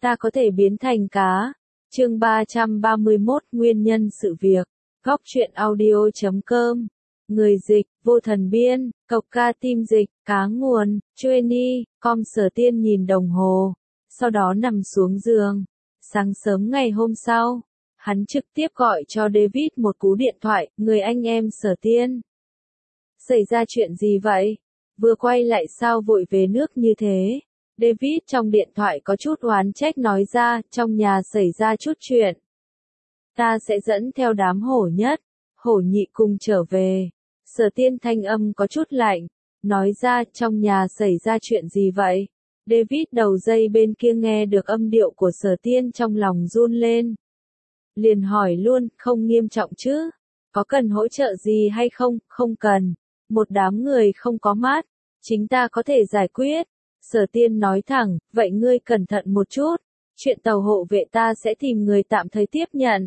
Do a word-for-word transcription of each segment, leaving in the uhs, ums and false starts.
ta có thể biến thành cá. Chương ba trăm ba mươi mốt Nguyên nhân sự việc. Góc truyện audio chấm com. Người dịch, Vô Thần Biên, Cộc Ca Tim Dịch, Cá Nguồn, Chueni, com Sở Tiên nhìn đồng hồ, sau đó nằm xuống giường. Sáng sớm ngày hôm sau, hắn trực tiếp gọi cho David một cú điện thoại, người anh em Sở Tiên. Xảy ra chuyện gì vậy? Vừa quay lại sao vội về nước như thế? David trong điện thoại có chút oán trách nói ra, trong nhà xảy ra chút chuyện. Ta sẽ dẫn theo đám hổ nhất, hổ nhị cùng trở về. Sở Tiên thanh âm có chút lạnh, nói ra trong nhà xảy ra chuyện gì vậy? David đầu dây bên kia nghe được âm điệu của Sở Tiên trong lòng run lên. Liền hỏi luôn, không nghiêm trọng chứ? Có cần hỗ trợ gì hay không? Không cần. Một đám người không có mắt, chính ta có thể giải quyết. Sở Tiên nói thẳng, vậy ngươi cẩn thận một chút. Chuyện tàu hộ vệ ta sẽ tìm người tạm thời tiếp nhận.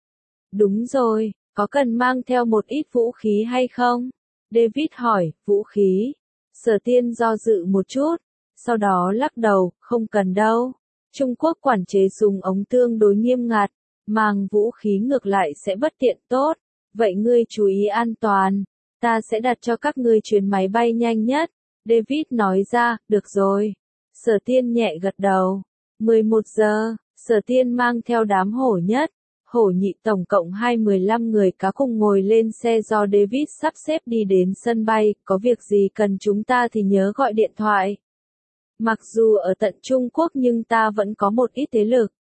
Đúng rồi, có cần mang theo một ít vũ khí hay không? David hỏi, vũ khí. Sở Tiên do dự một chút, sau đó lắc đầu, không cần đâu. Trung Quốc quản chế súng ống tương đối nghiêm ngặt, mang vũ khí ngược lại sẽ bất tiện tốt. Vậy ngươi chú ý an toàn, ta sẽ đặt cho các ngươi chuyến máy bay nhanh nhất. David nói ra, được rồi. Sở Tiên nhẹ gật đầu. mười một giờ, Sở Tiên mang theo đám hổ nhất, hổ nhị tổng cộng hai mười lăm người cá cùng ngồi lên xe do David sắp xếp đi đến sân bay, có việc gì cần chúng ta thì nhớ gọi điện thoại. Mặc dù ở tận Trung Quốc nhưng ta vẫn có một ít thế lực.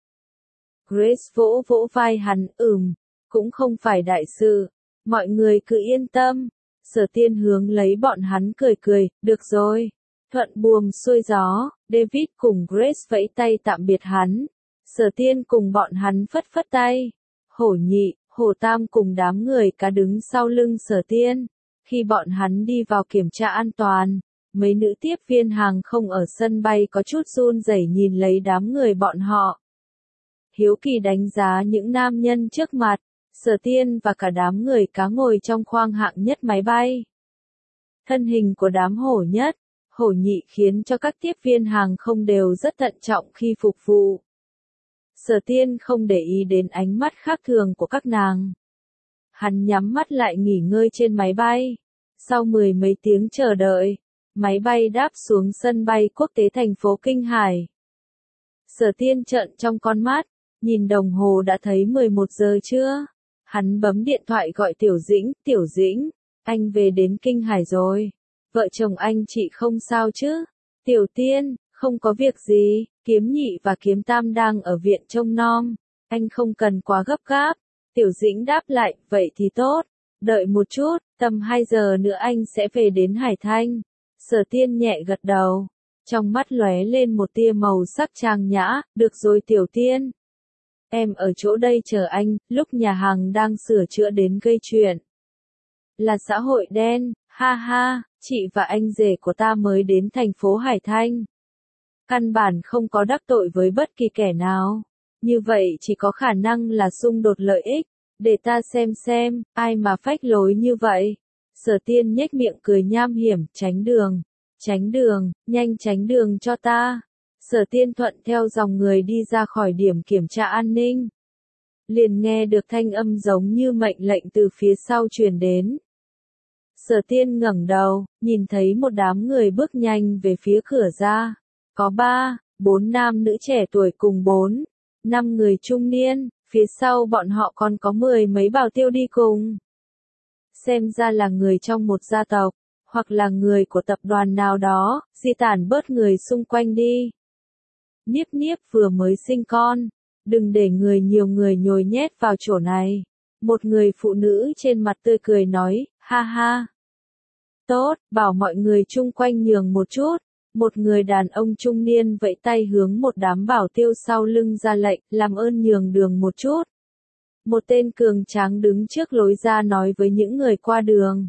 Grace vỗ vỗ vai hắn, ừm, cũng không phải đại sự, mọi người cứ yên tâm. Sở Tiên hướng lấy bọn hắn cười cười, được rồi. Thuận buồm xuôi gió, David cùng Grace vẫy tay tạm biệt hắn. Sở Tiên cùng bọn hắn phất phất tay. Hổ nhị, hổ tam cùng đám người cá đứng sau lưng Sở Tiên. Khi bọn hắn đi vào kiểm tra an toàn, mấy nữ tiếp viên hàng không ở sân bay có chút run rẩy nhìn lấy đám người bọn họ. Hiếu kỳ đánh giá những nam nhân trước mặt. Sở Tiên và cả đám người cá ngồi trong khoang hạng nhất máy bay. Thân hình của đám hổ nhất, hổ nhị khiến cho các tiếp viên hàng không đều rất thận trọng khi phục vụ. Sở Tiên không để ý đến ánh mắt khác thường của các nàng. Hắn nhắm mắt lại nghỉ ngơi trên máy bay. Sau mười mấy tiếng chờ đợi, máy bay đáp xuống sân bay quốc tế thành phố Kinh Hải. Sở Tiên trợn trong con mắt, nhìn đồng hồ đã thấy mười một giờ chưa? Hắn bấm điện thoại gọi Tiểu Dĩnh, Tiểu Dĩnh, anh về đến Kinh Hải rồi. Vợ chồng anh chị không sao chứ? Tiểu Tiên, không có việc gì, Kiếm nhị và Kiếm tam đang ở viện trông nom. Anh không cần quá gấp gáp. Tiểu Dĩnh đáp lại, vậy thì tốt. Đợi một chút, tầm hai giờ nữa anh sẽ về đến Hải Thanh. Sở Tiên nhẹ gật đầu. Trong mắt lóe lên một tia màu sắc trang nhã, được rồi Tiểu Tiên. Em ở chỗ đây chờ anh, lúc nhà hàng đang sửa chữa đến gây chuyện. Là xã hội đen, ha ha, chị và anh rể của ta mới đến thành phố Hải Thanh. Căn bản không có đắc tội với bất kỳ kẻ nào. Như vậy chỉ có khả năng là xung đột lợi ích. Để ta xem xem, ai mà phách lối như vậy. Sở Tiên nhếch miệng cười nham hiểm, tránh đường. Tránh đường, nhanh tránh đường cho ta. Sở Tiên thuận theo dòng người đi ra khỏi điểm kiểm tra an ninh. Liền nghe được thanh âm giống như mệnh lệnh từ phía sau truyền đến. Sở Tiên ngẩng đầu, nhìn thấy một đám người bước nhanh về phía cửa ra. Có ba, bốn nam nữ trẻ tuổi cùng bốn, năm người trung niên, phía sau bọn họ còn có mười mấy bảo tiêu đi cùng. Xem ra là người trong một gia tộc, hoặc là người của tập đoàn nào đó, di tản bớt người xung quanh đi. Niếp Niếp vừa mới sinh con, đừng để người nhiều người nhồi nhét vào chỗ này. Một người phụ nữ trên mặt tươi cười nói, ha ha. Tốt, bảo mọi người chung quanh nhường một chút. Một người đàn ông trung niên vẫy tay hướng một đám bảo tiêu sau lưng ra lệnh, làm ơn nhường đường một chút. Một tên cường tráng đứng trước lối ra nói với những người qua đường.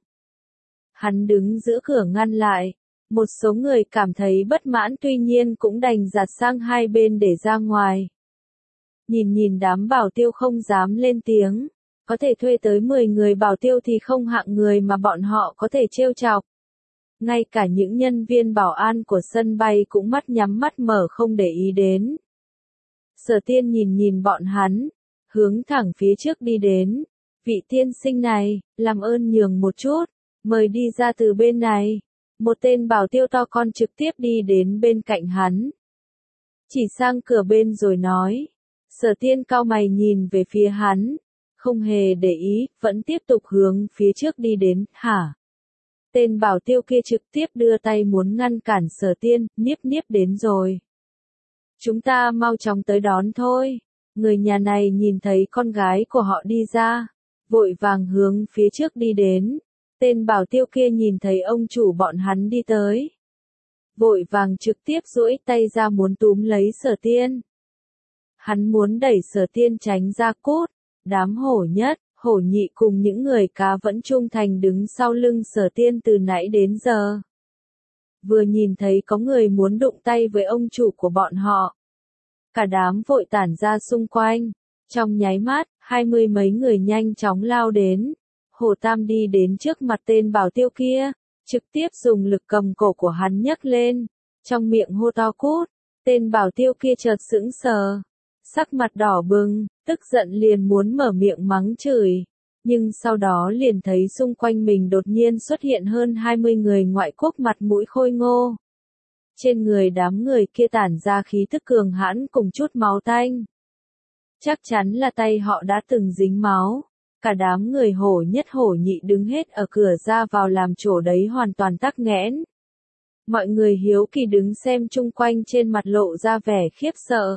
Hắn đứng giữa cửa ngăn lại. Một số người cảm thấy bất mãn tuy nhiên cũng đành giạt sang hai bên để ra ngoài. Nhìn nhìn đám bảo tiêu không dám lên tiếng. Có thể thuê tới mười người bảo tiêu thì không hạng người mà bọn họ có thể trêu chọc. Ngay cả những nhân viên bảo an của sân bay cũng mắt nhắm mắt mở không để ý đến. Sở Tiên nhìn nhìn bọn hắn, hướng thẳng phía trước đi đến. Vị tiên sinh này, làm ơn nhường một chút, mời đi ra từ bên này. Một tên bảo tiêu to con trực tiếp đi đến bên cạnh hắn. Chỉ sang cửa bên rồi nói. Sở Tiên cau mày nhìn về phía hắn, không hề để ý, vẫn tiếp tục hướng phía trước đi đến, hả? Tên bảo tiêu kia trực tiếp đưa tay muốn ngăn cản Sở Tiên, Niếp Niếp đến rồi. Chúng ta mau chóng tới đón thôi. Người nhà này nhìn thấy con gái của họ đi ra, vội vàng hướng phía trước đi đến. Tên bảo tiêu kia nhìn thấy ông chủ bọn hắn đi tới, vội vàng trực tiếp duỗi tay ra muốn túm lấy Sở Tiên. Hắn muốn đẩy Sở Tiên tránh ra cút. Đám hổ nhất, hổ nhị cùng những người cá vẫn trung thành đứng sau lưng Sở Tiên từ nãy đến giờ. Vừa nhìn thấy có người muốn đụng tay với ông chủ của bọn họ, cả đám vội tản ra xung quanh. Trong nháy mắt, hai mươi mấy người nhanh chóng lao đến. Hồ Tam đi đến trước mặt tên bảo tiêu kia, trực tiếp dùng lực cầm cổ của hắn nhấc lên, trong miệng hô to cút. Tên bảo tiêu kia chợt sững sờ, sắc mặt đỏ bừng, tức giận liền muốn mở miệng mắng chửi, nhưng sau đó liền thấy xung quanh mình đột nhiên xuất hiện hơn hai mươi người ngoại quốc mặt mũi khôi ngô. Trên người đám người kia tản ra khí tức cường hãn cùng chút máu tanh. Chắc chắn là tay họ đã từng dính máu. Cả đám người hổ nhất hổ nhị đứng hết ở cửa ra vào làm chỗ đấy hoàn toàn tắc nghẽn. Mọi người hiếu kỳ đứng xem chung quanh trên mặt lộ ra vẻ khiếp sợ.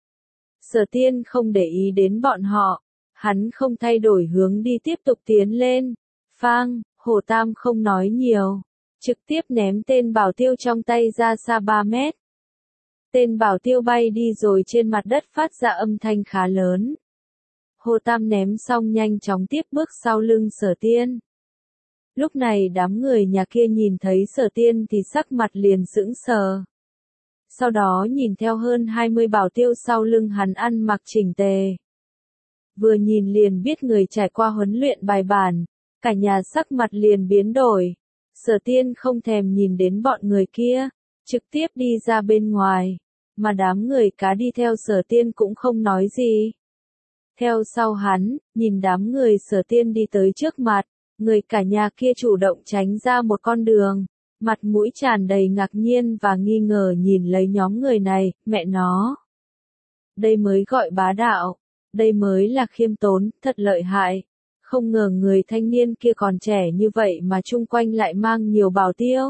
Sở Tiên không để ý đến bọn họ, hắn không thay đổi hướng đi tiếp tục tiến lên. Phang, Hồ Tam không nói nhiều, trực tiếp ném tên bảo tiêu trong tay ra xa ba mét. Tên bảo tiêu bay đi rồi trên mặt đất phát ra âm thanh khá lớn. Hồ Tam ném xong nhanh chóng tiếp bước sau lưng Sở Tiên. Lúc này đám người nhà kia nhìn thấy Sở Tiên thì sắc mặt liền sững sờ. Sau đó nhìn theo hơn hai mươi bảo tiêu sau lưng hắn ăn mặc chỉnh tề. Vừa nhìn liền biết người trải qua huấn luyện bài bản, cả nhà sắc mặt liền biến đổi. Sở Tiên không thèm nhìn đến bọn người kia, trực tiếp đi ra bên ngoài, mà đám người cá đi theo Sở Tiên cũng không nói gì. Theo sau hắn, nhìn đám người Sở Tiên đi tới trước mặt, người cả nhà kia chủ động tránh ra một con đường, mặt mũi tràn đầy ngạc nhiên và nghi ngờ nhìn lấy nhóm người này, mẹ nó. Đây mới gọi bá đạo, đây mới là khiêm tốn, thật lợi hại. Không ngờ người thanh niên kia còn trẻ như vậy mà chung quanh lại mang nhiều bảo tiêu.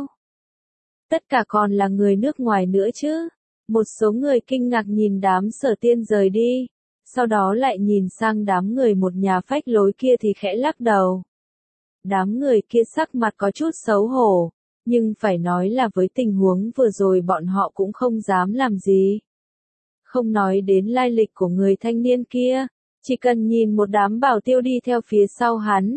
Tất cả còn là người nước ngoài nữa chứ. Một số người kinh ngạc nhìn đám Sở Tiên rời đi. Sau đó lại nhìn sang đám người một nhà phách lối kia thì khẽ lắc đầu. Đám người kia sắc mặt có chút xấu hổ, nhưng phải nói là với tình huống vừa rồi bọn họ cũng không dám làm gì. Không nói đến lai lịch của người thanh niên kia, chỉ cần nhìn một đám bảo tiêu đi theo phía sau hắn.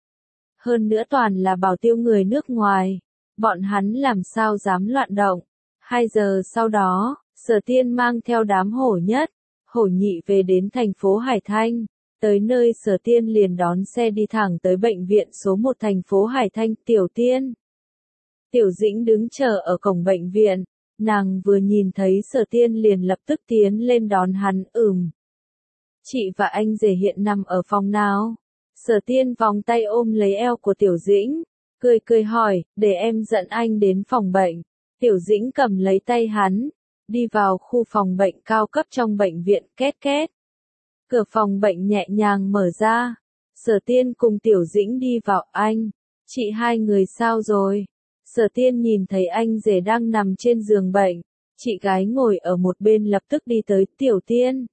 Hơn nữa toàn là bảo tiêu người nước ngoài, bọn hắn làm sao dám loạn động. Hai giờ sau đó, Sở Tiên mang theo đám hổ nhất, hổ nhị về đến thành phố Hải Thanh. Tới nơi Sở Tiên liền đón xe đi thẳng tới bệnh viện số một thành phố Hải Thanh. Tiểu Tiên, Tiểu Dĩnh đứng chờ ở cổng bệnh viện, nàng vừa nhìn thấy Sở Tiên liền lập tức tiến lên đón hắn. Ừm. Chị và anh rể hiện nằm ở phòng nào? Sở Tiên vòng tay ôm lấy eo của Tiểu Dĩnh, cười cười hỏi, để em dẫn anh đến phòng bệnh. Tiểu Dĩnh cầm lấy tay hắn, đi vào khu phòng bệnh cao cấp trong bệnh viện. Két két. Cửa phòng bệnh nhẹ nhàng mở ra. Sở Tiên cùng Tiểu Dĩnh đi vào. Anh, chị hai người sao rồi? Sở Tiên nhìn thấy anh rể đang nằm trên giường bệnh, chị gái ngồi ở một bên lập tức đi tới. Tiểu Tiên,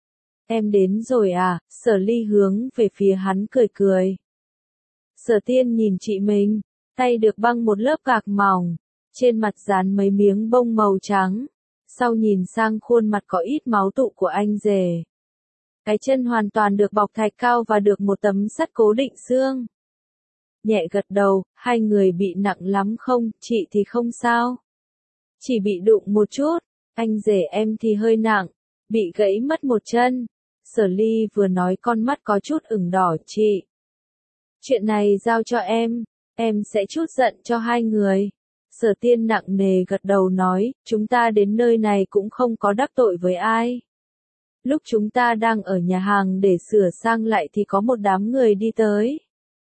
em đến rồi à? Sở Ly hướng về phía hắn cười cười. Sở Tiên nhìn chị mình, tay được băng một lớp gạc mỏng, trên mặt dán mấy miếng bông màu trắng, sau nhìn sang khuôn mặt có ít máu tụ của anh rể. Cái chân hoàn toàn được bọc thạch cao và được một tấm sắt cố định xương. Nhẹ gật đầu, hai người bị nặng lắm không? Chị thì không sao. Chỉ bị đụng một chút, anh rể em thì hơi nặng, bị gãy mất một chân. Sở Ly vừa nói con mắt có chút ửng đỏ. Chị, chuyện này giao cho em, em sẽ chút giận cho hai người. Sở Tiên nặng nề gật đầu nói, chúng ta đến nơi này cũng không có đắc tội với ai. Lúc chúng ta đang ở nhà hàng để sửa sang lại thì có một đám người đi tới.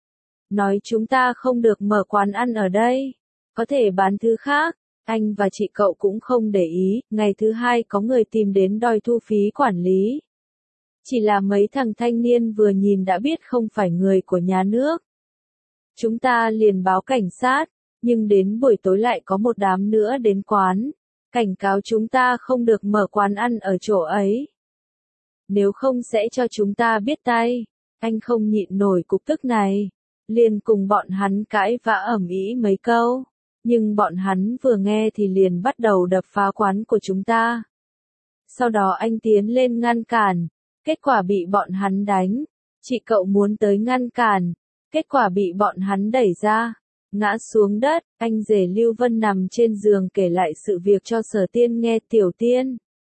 Nói chúng ta không được mở quán ăn ở đây, có thể bán thứ khác. Anh và chị cậu cũng không để ý, ngày thứ hai có người tìm đến đòi thu phí quản lý. Chỉ là mấy thằng thanh niên vừa nhìn đã biết không phải người của nhà nước. Chúng ta liền báo cảnh sát, nhưng đến buổi tối lại có một đám nữa đến quán, cảnh cáo chúng ta không được mở quán ăn ở chỗ ấy. Nếu không sẽ cho chúng ta biết tay. Anh không nhịn nổi cục tức này, liền cùng bọn hắn cãi vã ầm ĩ mấy câu. Nhưng bọn hắn vừa nghe thì liền bắt đầu đập phá quán của chúng ta. Sau đó anh tiến lên ngăn cản, kết quả bị bọn hắn đánh. Chị cậu muốn tới ngăn cản, kết quả bị bọn hắn đẩy ra, ngã xuống đất. Anh rể Lưu Vân nằm trên giường kể lại sự việc cho Sở Tiên nghe. Tiểu Tiên,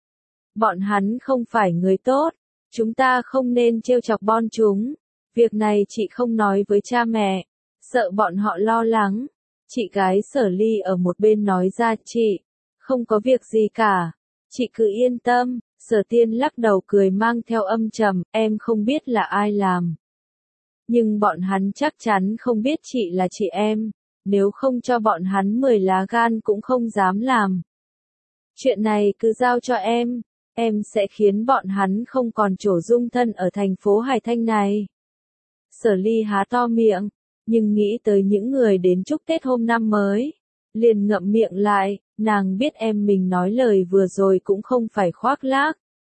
bọn hắn không phải người tốt, chúng ta không nên trêu chọc bọn chúng. Việc này chị không nói với cha mẹ, sợ bọn họ lo lắng. Chị gái Sở Ly ở một bên nói ra, chị, không có việc gì cả, chị cứ yên tâm. Sở Tiên lắc đầu cười mang theo âm trầm, em không biết là ai làm. Nhưng bọn hắn chắc chắn không biết chị là chị em, nếu không cho bọn hắn mười lá gan cũng không dám làm. Chuyện này cứ giao cho em, em sẽ khiến bọn hắn không còn chỗ dung thân ở thành phố Hải Thanh này. Sở Ly há to miệng, nhưng nghĩ tới những người đến chúc Tết hôm năm mới, liền ngậm miệng lại. Nàng biết em mình nói lời vừa rồi cũng không phải khoác lác.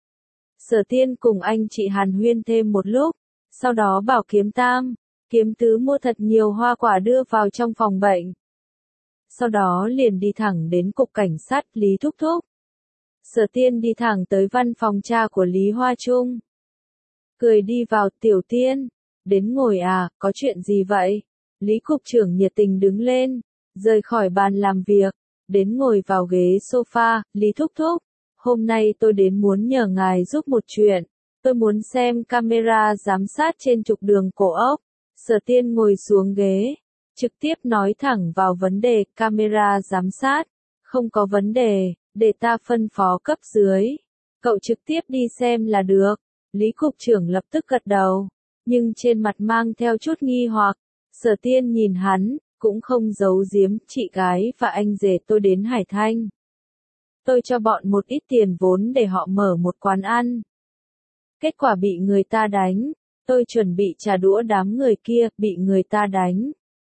Sở Tiên cùng anh chị hàn huyên thêm một lúc, sau đó bảo Kiếm Tam, Kiếm Tứ mua thật nhiều hoa quả đưa vào trong phòng bệnh. Sau đó liền đi thẳng đến cục cảnh sát. Lý thúc thúc. Sở Tiên đi thẳng tới văn phòng cha của Lý Hoa Trung. Cười đi vào. Tiểu Tiên, đến ngồi à, có chuyện gì vậy? Lý cục trưởng nhiệt tình đứng lên, rời khỏi bàn làm việc, đến ngồi vào ghế sofa. Lý thúc thúc, hôm nay tôi đến muốn nhờ ngài giúp một chuyện. Tôi muốn xem camera giám sát trên trục đường Cổ Ốc. Sở Tiên ngồi xuống ghế, trực tiếp nói thẳng vào vấn đề. Camera giám sát, không có vấn đề, để ta phân phó cấp dưới. Cậu trực tiếp đi xem là được. Lý cục trưởng lập tức gật đầu, nhưng trên mặt mang theo chút nghi hoặc. Sở Tiên nhìn hắn, cũng không giấu giếm, chị gái và anh rể tôi đến Hải Thanh. Tôi cho bọn một ít tiền vốn để họ mở một quán ăn. Kết quả bị người ta đánh, tôi chuẩn bị trả đũa đám người kia, bị người ta đánh.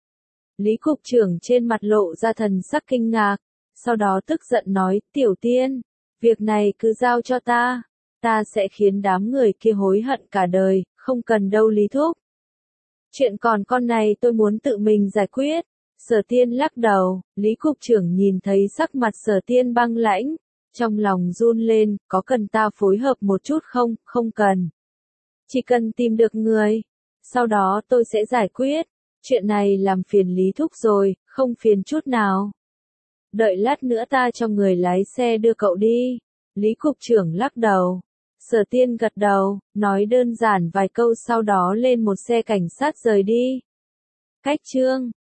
Lý cục trưởng trên mặt lộ ra thần sắc kinh ngạc, sau đó tức giận nói, Tiểu Tiên, việc này cứ giao cho ta, ta sẽ khiến đám người kia hối hận cả đời, không cần đâu Lý thúc. Chuyện còn con này tôi muốn tự mình giải quyết. Sở Tiên lắc đầu. Lý cục trưởng nhìn thấy sắc mặt Sở Tiên băng lãnh, trong lòng run lên, có cần ta phối hợp một chút không? Không cần. Chỉ cần tìm được người, sau đó tôi sẽ giải quyết. Chuyện này làm phiền Lý thúc rồi, không phiền chút nào. Đợi lát nữa ta cho người lái xe đưa cậu đi. Lý cục trưởng lắc đầu. Sở Tiên gật đầu, nói đơn giản vài câu sau đó lên một xe cảnh sát rời đi. Cách chương